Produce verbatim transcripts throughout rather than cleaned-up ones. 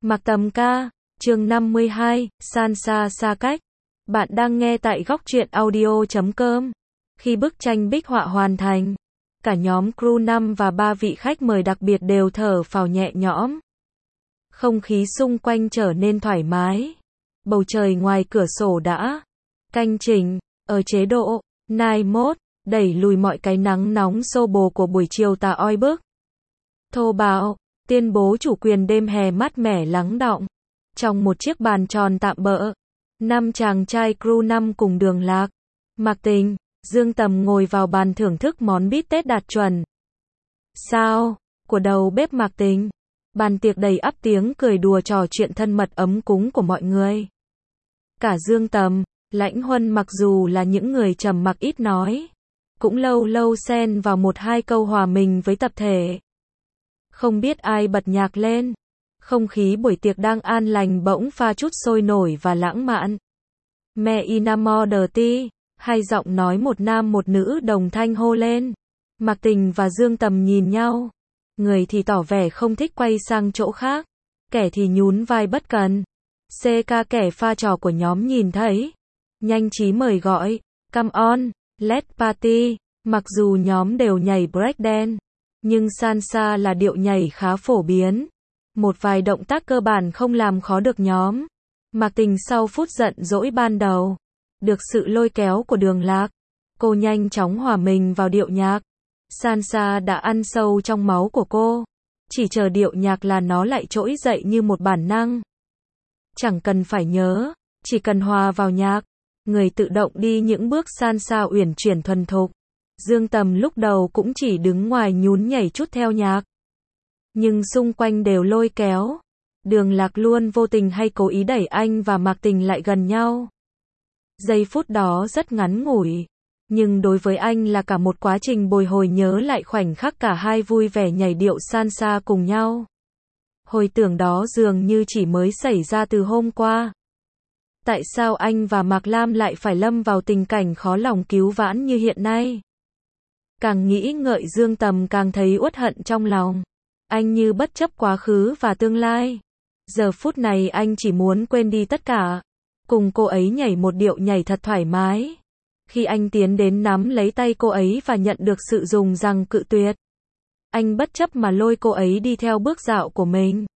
Mặc Tầm ca, chương năm mươi hai, San xa xa cách. Bạn đang nghe tại góc truyện audio chấm com. Khi bức tranh bích họa hoàn thành, cả nhóm crew năm và ba vị khách mời đặc biệt đều thở phào nhẹ nhõm. Không khí xung quanh trở nên thoải mái. Bầu trời ngoài cửa sổ đã canh chỉnh, ở chế độ night mode, đẩy lùi mọi cái nắng nóng xô bồ của buổi chiều tà oi bức. Thô bạo, tuyên bố chủ quyền đêm hè mát mẻ lắng đọng. Trong một chiếc bàn tròn tạm bợ, năm chàng trai crew năm cùng Đường Lạc, Mạc Tình, Dương Tầm ngồi vào bàn thưởng thức món bít tết đạt chuẩn. Sao? Của đầu bếp Mạc Tình. Bàn tiệc đầy ắp tiếng cười đùa trò chuyện thân mật ấm cúng của mọi người. Cả Dương Tầm, Lãnh Huân mặc dù là những người trầm mặc ít nói, cũng lâu lâu xen vào một hai câu hòa mình với tập thể. Không biết ai bật nhạc lên. Không khí buổi tiệc đang an lành bỗng pha chút sôi nổi và lãng mạn. Me inamoderti, hai giọng nói một nam một nữ đồng thanh hô lên. Mạc Tình và Dương Tầm nhìn nhau. Người thì tỏ vẻ không thích quay sang chỗ khác, kẻ thì nhún vai bất cần. xê ca kẻ pha trò của nhóm nhìn thấy, nhanh trí mời gọi, come on, let's party. Mặc dù nhóm đều nhảy breakdance, nhưng salsa là điệu nhảy khá phổ biến. Một vài động tác cơ bản không làm khó được nhóm. Mạc Tình sau phút giận dỗi ban đầu, được sự lôi kéo của Đường Lạc, cô nhanh chóng hòa mình vào điệu nhạc. Salsa đã ăn sâu trong máu của cô, chỉ chờ điệu nhạc là nó lại trỗi dậy như một bản năng. Chẳng cần phải nhớ, chỉ cần hòa vào nhạc, người tự động đi những bước salsa uyển chuyển thuần thục. Dương Tầm lúc đầu cũng chỉ đứng ngoài nhún nhảy chút theo nhạc, nhưng xung quanh đều lôi kéo. Đường Lạc luôn vô tình hay cố ý đẩy anh và Mạc Tình lại gần nhau. Giây phút đó rất ngắn ngủi, nhưng đối với anh là cả một quá trình bồi hồi nhớ lại khoảnh khắc cả hai vui vẻ nhảy điệu salsa cùng nhau. Hồi tưởng đó dường như chỉ mới xảy ra từ hôm qua. Tại sao anh và Mạc Lam lại phải lâm vào tình cảnh khó lòng cứu vãn như hiện nay? Càng nghĩ ngợi Dương Tầm càng thấy uất hận trong lòng. Anh như bất chấp quá khứ và tương lai. Giờ phút này anh chỉ muốn quên đi tất cả, cùng cô ấy nhảy một điệu nhảy thật thoải mái. Khi anh tiến đến nắm lấy tay cô ấy và nhận được sự dùng rằng cự tuyệt, anh bất chấp mà lôi cô ấy đi theo bước dạo của mình.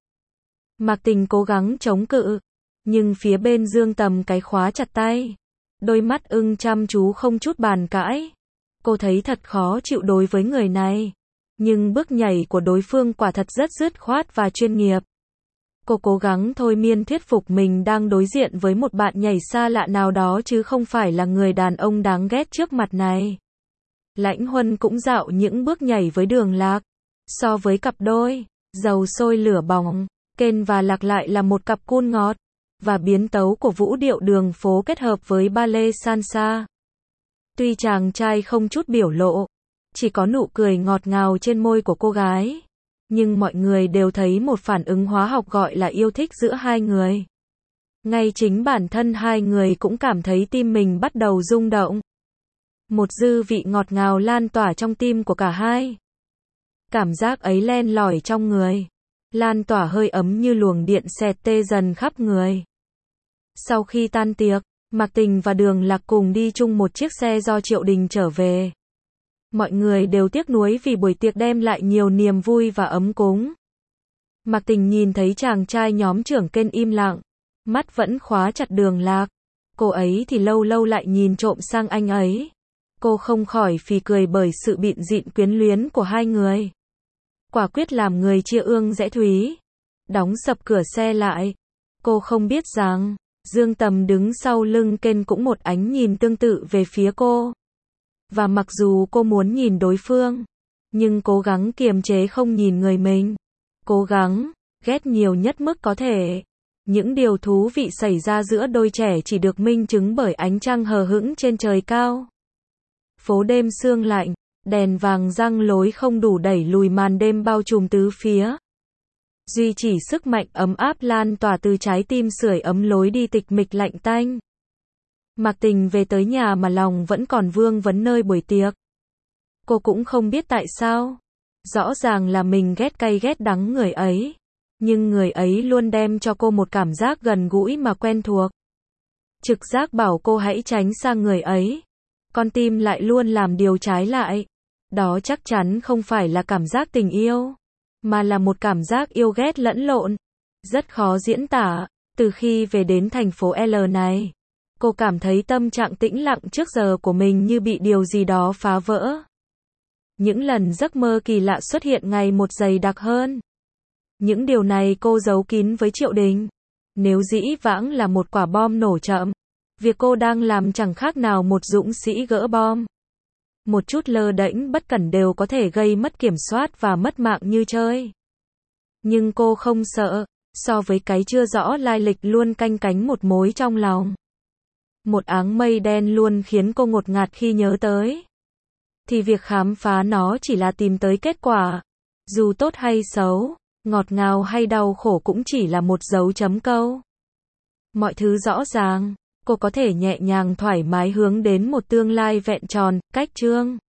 Mạc Tình cố gắng chống cự, nhưng phía bên Dương Tầm cái khóa chặt tay. Đôi mắt ưng chăm chú không chút bàn cãi. Cô thấy thật khó chịu đối với người này, nhưng bước nhảy của đối phương quả thật rất dứt khoát và chuyên nghiệp. Cô cố gắng thôi miên thuyết phục mình đang đối diện với một bạn nhảy xa lạ nào đó chứ không phải là người đàn ông đáng ghét trước mặt này. Lãnh Huân cũng dạo những bước nhảy với Đường Lạc. So với cặp đôi dầu sôi lửa bỏng, Ken và Lạc lại là một cặp cool ngọt và biến tấu của vũ điệu đường phố kết hợp với ballet salsa. Tuy chàng trai không chút biểu lộ, chỉ có nụ cười ngọt ngào trên môi của cô gái, nhưng mọi người đều thấy một phản ứng hóa học gọi là yêu thích giữa hai người. Ngay chính bản thân hai người cũng cảm thấy tim mình bắt đầu rung động. Một dư vị ngọt ngào lan tỏa trong tim của cả hai. Cảm giác ấy len lỏi trong người, lan tỏa hơi ấm như luồng điện xẹt tê dần khắp người. Sau khi tan tiệc, Mạc Tình và Đường Lạc cùng đi chung một chiếc xe do Triệu Đình trở về. Mọi người đều tiếc nuối vì buổi tiệc đem lại nhiều niềm vui và ấm cúng. Mạc Tình nhìn thấy chàng trai nhóm trưởng Ken im lặng, mắt vẫn khóa chặt Đường Lạc. Cô ấy thì lâu lâu lại nhìn trộm sang anh ấy. Cô không khỏi phì cười bởi sự bịn dịn quyến luyến của hai người. Quả quyết làm người chia ương rẽ thúy. Đóng sập cửa xe lại. Cô không biết rằng Dương Tầm đứng sau lưng Ken cũng một ánh nhìn tương tự về phía cô. Và mặc dù cô muốn nhìn đối phương, nhưng cố gắng kiềm chế không nhìn người mình. Cố gắng ghét nhiều nhất mức có thể. Những điều thú vị xảy ra giữa đôi trẻ chỉ được minh chứng bởi ánh trăng hờ hững trên trời cao. Phố đêm sương lạnh, đèn vàng răng lối không đủ đẩy lùi màn đêm bao trùm tứ phía. Duy chỉ sức mạnh ấm áp lan tỏa từ trái tim sưởi ấm lối đi tịch mịch lạnh tanh. Mạc Tình về tới nhà mà lòng vẫn còn vương vấn nơi buổi tiệc. Cô cũng không biết tại sao. Rõ ràng là mình ghét cay ghét đắng người ấy. Nhưng người ấy luôn đem cho cô một cảm giác gần gũi mà quen thuộc. Trực giác bảo cô hãy tránh xa người ấy. Con tim lại luôn làm điều trái lại. Đó chắc chắn không phải là cảm giác tình yêu, mà là một cảm giác yêu ghét lẫn lộn. Rất khó diễn tả. Từ khi về đến thành phố L này, cô cảm thấy tâm trạng tĩnh lặng trước giờ của mình như bị điều gì đó phá vỡ. Những lần giấc mơ kỳ lạ xuất hiện ngày một dày đặc hơn. Những điều này cô giấu kín với Triệu Đình. Nếu dĩ vãng là một quả bom nổ chậm, việc cô đang làm chẳng khác nào một dũng sĩ gỡ bom. Một chút lơ đễnh bất cẩn đều có thể gây mất kiểm soát và mất mạng như chơi. Nhưng cô không sợ, so với cái chưa rõ lai lịch luôn canh cánh một mối trong lòng. Một áng mây đen luôn khiến cô ngột ngạt khi nhớ tới. Thì việc khám phá nó chỉ là tìm tới kết quả. Dù tốt hay xấu, ngọt ngào hay đau khổ cũng chỉ là một dấu chấm câu. Mọi thứ rõ ràng, cô có thể nhẹ nhàng thoải mái hướng đến một tương lai vẹn tròn, cách chương.